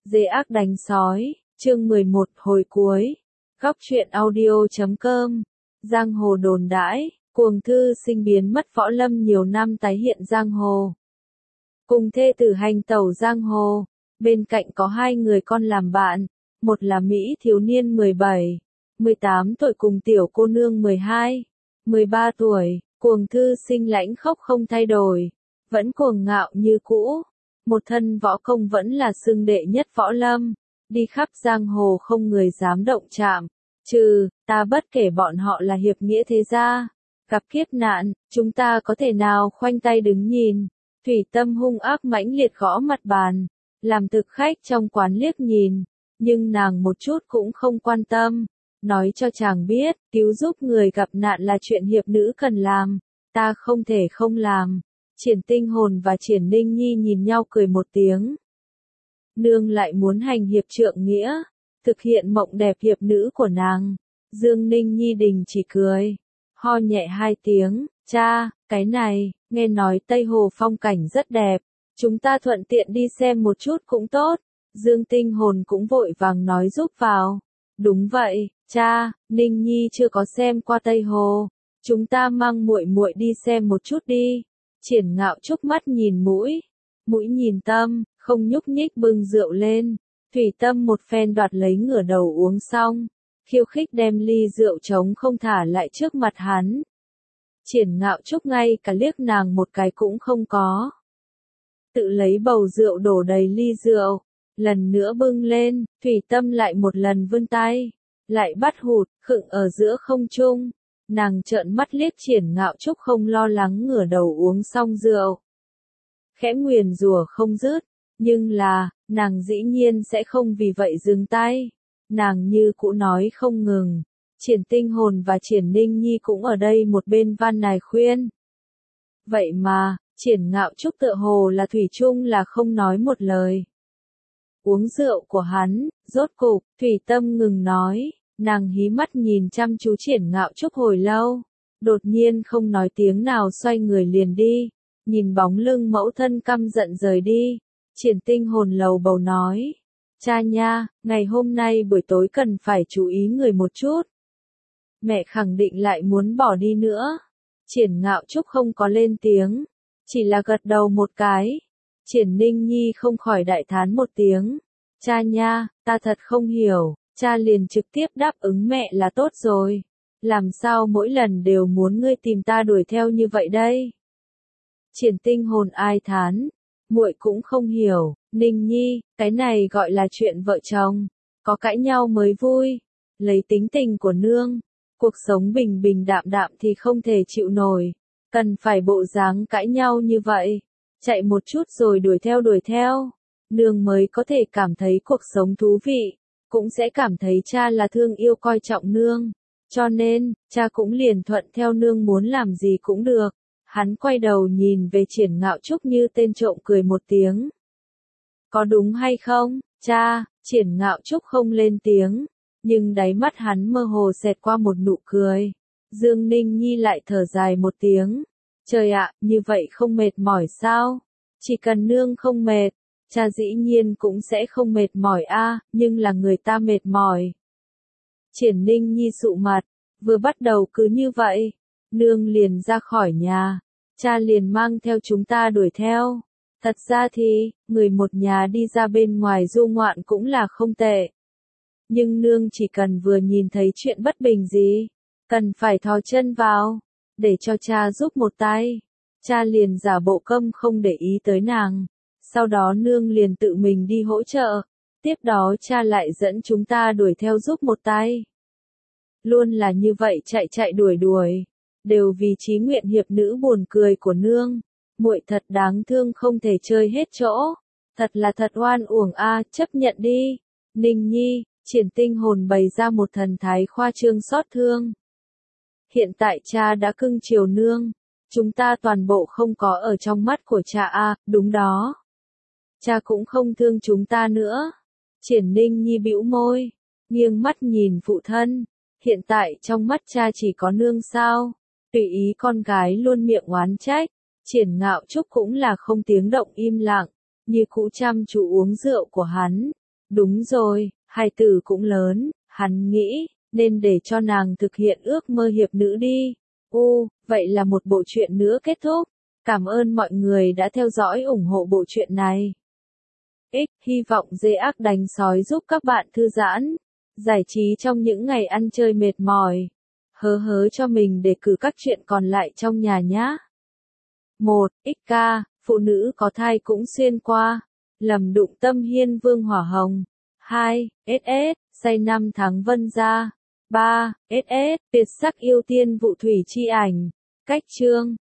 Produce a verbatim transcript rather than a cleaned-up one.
Dê ác đánh sói, chương mười một hồi cuối. Góc truyện audio chấm com. Giang hồ đồn đãi, cuồng thư sinh biến mất võ lâm nhiều năm tái hiện giang hồ. Cùng thê tử hành tẩu giang hồ, bên cạnh có hai người con làm bạn, một là Mỹ thiếu niên mười bảy, mười tám tuổi cùng tiểu cô nương mười hai, mười ba tuổi, cuồng thư sinh lãnh khốc không thay đổi, vẫn cuồng ngạo như cũ. Một thân võ công vẫn là xưng đệ nhất võ lâm, đi khắp giang hồ không người dám động chạm, trừ, ta bất kể bọn họ là hiệp nghĩa thế gia, gặp kiếp nạn, chúng ta có thể nào khoanh tay đứng nhìn. Thủy Tâm hung ác mãnh liệt gõ mặt bàn, làm thực khách trong quán liếc nhìn, nhưng nàng một chút cũng không quan tâm, nói cho chàng biết, cứu giúp người gặp nạn là chuyện hiệp nữ cần làm, ta không thể không làm. Triển Tinh Hồn và Triển Ninh Nhi nhìn nhau cười một tiếng. Nương lại muốn hành hiệp trượng nghĩa, thực hiện mộng đẹp hiệp nữ của nàng. Dương Ninh Nhi đình chỉ cười, ho nhẹ hai tiếng, cha, cái này, nghe nói Tây Hồ phong cảnh rất đẹp, chúng ta thuận tiện đi xem một chút cũng tốt. Dương Tinh Hồn cũng vội vàng nói giúp vào. Đúng vậy, cha, Ninh Nhi chưa có xem qua Tây Hồ, chúng ta mang muội muội đi xem một chút đi. Triển Ngạo Trúc mắt nhìn mũi, mũi nhìn tâm, không nhúc nhích bưng rượu lên. Thủy Tâm một phen đoạt lấy ngửa đầu uống xong, khiêu khích đem ly rượu trống không thả lại trước mặt hắn. Triển Ngạo Trúc ngay cả liếc nàng một cái cũng không có. Tự lấy bầu rượu đổ đầy ly rượu, lần nữa bưng lên, Thủy Tâm lại một lần vươn tay, lại bắt hụt, khựng ở giữa không trung. Nàng trợn mắt liếc Triển Ngạo Trúc không lo lắng ngửa đầu uống xong rượu. Khẽ nguyền rủa không dứt, nhưng là, nàng dĩ nhiên sẽ không vì vậy dừng tay. Nàng như cũ nói không ngừng. Triển Tinh Hồn và Triển Ninh Nhi cũng ở đây một bên van nài khuyên. Vậy mà, Triển Ngạo Trúc tựa hồ là thủy chung là không nói một lời. Uống rượu của hắn, rốt cục, Thủy Tâm ngừng nói. Nàng hí mắt nhìn chăm chú Triển Ngạo Trúc hồi lâu, đột nhiên không nói tiếng nào xoay người liền đi, nhìn bóng lưng mẫu thân căm giận rời đi. Triển Tinh Hồn lầu bầu nói, cha nha, ngày hôm nay buổi tối cần phải chú ý người một chút. Mẹ khẳng định lại muốn bỏ đi nữa. Triển Ngạo Trúc không có lên tiếng, chỉ là gật đầu một cái. Triển Ninh Nhi không khỏi đại thán một tiếng, cha nha, ta thật không hiểu. Cha liền trực tiếp đáp ứng mẹ là tốt rồi. Làm sao mỗi lần đều muốn ngươi tìm ta đuổi theo như vậy đây? Triển Tinh Hồn ai thán, muội cũng không hiểu. Ninh Nhi, cái này gọi là chuyện vợ chồng, có cãi nhau mới vui. Lấy tính tình của nương, cuộc sống bình bình đạm đạm thì không thể chịu nổi, cần phải bộ dáng cãi nhau như vậy, chạy một chút rồi đuổi theo đuổi theo, nương mới có thể cảm thấy cuộc sống thú vị. Cũng sẽ cảm thấy cha là thương yêu coi trọng nương, cho nên, cha cũng liền thuận theo nương muốn làm gì cũng được. Hắn quay đầu nhìn về Triển Ngạo Trúc như tên trộm cười một tiếng. Có đúng hay không, cha? Triển Ngạo Trúc không lên tiếng, nhưng đáy mắt hắn mơ hồ xẹt qua một nụ cười. Dương Ninh Nhi lại thở dài một tiếng. Trời ạ, như vậy không mệt mỏi sao? Chỉ cần nương không mệt, cha dĩ nhiên cũng sẽ không mệt mỏi a, nhưng là người ta mệt mỏi. Triển Ninh Nhi sụ mặt, vừa bắt đầu cứ như vậy, nương liền ra khỏi nhà, cha liền mang theo chúng ta đuổi theo. Thật ra thì, người một nhà đi ra bên ngoài du ngoạn cũng là không tệ. Nhưng nương chỉ cần vừa nhìn thấy chuyện bất bình gì, cần phải thò chân vào, để cho cha giúp một tay. Cha liền giả bộ câm không để ý tới nàng. Sau đó nương liền tự mình đi hỗ trợ, tiếp đó cha lại dẫn chúng ta đuổi theo giúp một tay. Luôn là như vậy chạy chạy đuổi đuổi, đều vì chí nguyện hiệp nữ buồn cười của nương. Muội thật đáng thương không thể chơi hết chỗ, thật là thật oan uổng a, chấp nhận đi. Ninh Nhi, Triển Tinh Hồn bày ra một thần thái khoa trương xót thương. Hiện tại cha đã cưng chiều nương, chúng ta toàn bộ không có ở trong mắt của cha a, đúng đó. Cha cũng không thương chúng ta nữa. Triển Ninh Nhi bĩu môi, nghiêng mắt nhìn phụ thân. Hiện tại trong mắt cha chỉ có nương sao? Tùy ý con gái luôn miệng oán trách. Triển Ngạo Trúc cũng là không tiếng động im lặng, như cũ chăm chú uống rượu của hắn. Đúng rồi, hài tử cũng lớn, hắn nghĩ, nên để cho nàng thực hiện ước mơ hiệp nữ đi. U, vậy là một bộ truyện nữa kết thúc. Cảm ơn mọi người đã theo dõi ủng hộ bộ truyện này. X, hy vọng dê ác đánh sói giúp các bạn thư giãn, giải trí trong những ngày ăn chơi mệt mỏi. Hớ hớ cho mình để cử các chuyện còn lại trong nhà nhá. một. ích ca, phụ nữ có thai cũng xuyên qua. Lầm đụng tâm hiên vương hỏa hồng. hai. ét ét, say năm tháng vân gia. ba. ét ét, tuyệt sắc yêu tiên vụ thủy chi ảnh. Cách chương